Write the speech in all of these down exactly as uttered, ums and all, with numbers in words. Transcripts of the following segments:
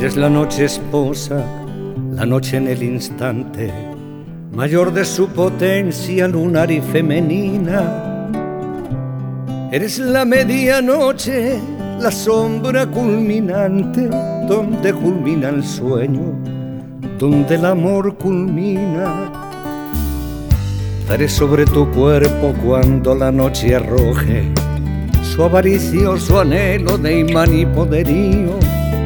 Eres la noche esposa, la noche en el instante, mayor de su potencia lunar y femenina. Eres la medianoche, la sombra culminante, donde culmina el sueño, donde el amor culmina. Daré sobre tu cuerpo cuando la noche arroje su avaricioso anhelo de imán y poderío.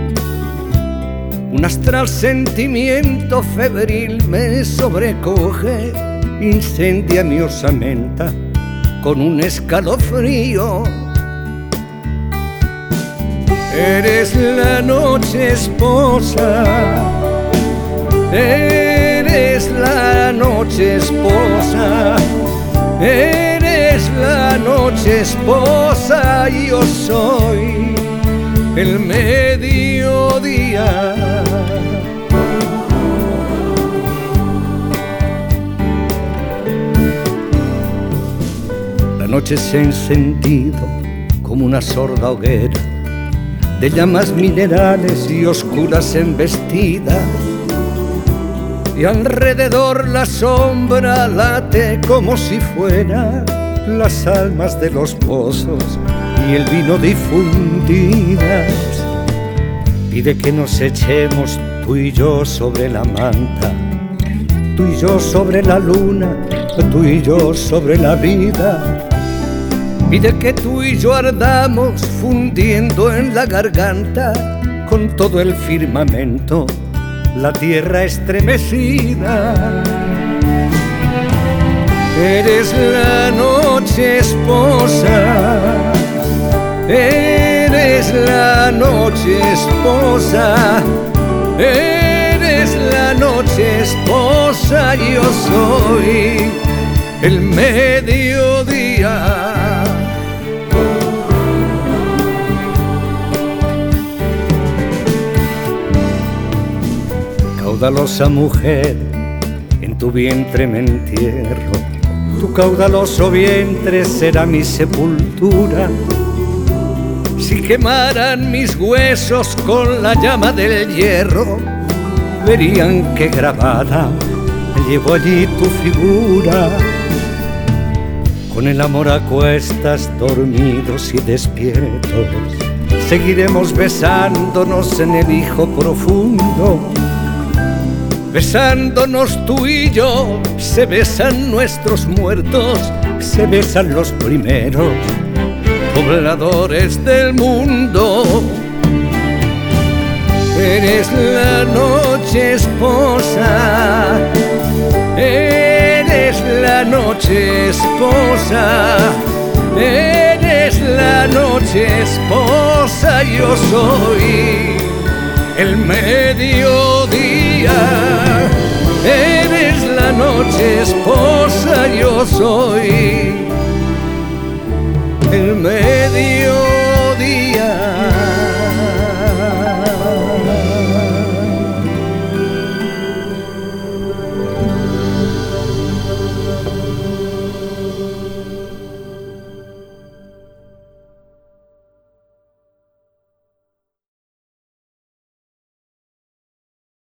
Un astral sentimiento febril me sobrecoge, incendia mi osamenta con un escalofrío. Eres la noche esposa, eres la noche esposa, eres la noche esposa, y yo soy el mediodía. La noche se ha encendido como una sorda hoguera de llamas minerales y oscuras embestidas, y alrededor la sombra late como si fuera las almas de los pozos y el vino difundidas. Pide que nos echemos tú y yo sobre la manta, tú y yo sobre la luna, tú y yo sobre la vida. Pide que tú y yo ardamos fundiendo en la garganta con todo el firmamento, la tierra estremecida. Eres la noche esposa, eres la noche esposa, eres la noche esposa, yo soy el mediodía. Caudalosa mujer, en tu vientre me entierro, tu caudaloso vientre será mi sepultura. Si quemaran mis huesos con la llama del hierro, verían que grabada llevo allí tu figura. Con el amor a cuestas, dormidos y despiertos, seguiremos besándonos en el hijo profundo. Besándonos tú y yo, se besan nuestros muertos, se besan los primeros pobladores del mundo. Eres la noche esposa, eres la noche esposa, eres la noche esposa, yo soy el mediodía. Eres la noche esposa, yo soy el mediodía.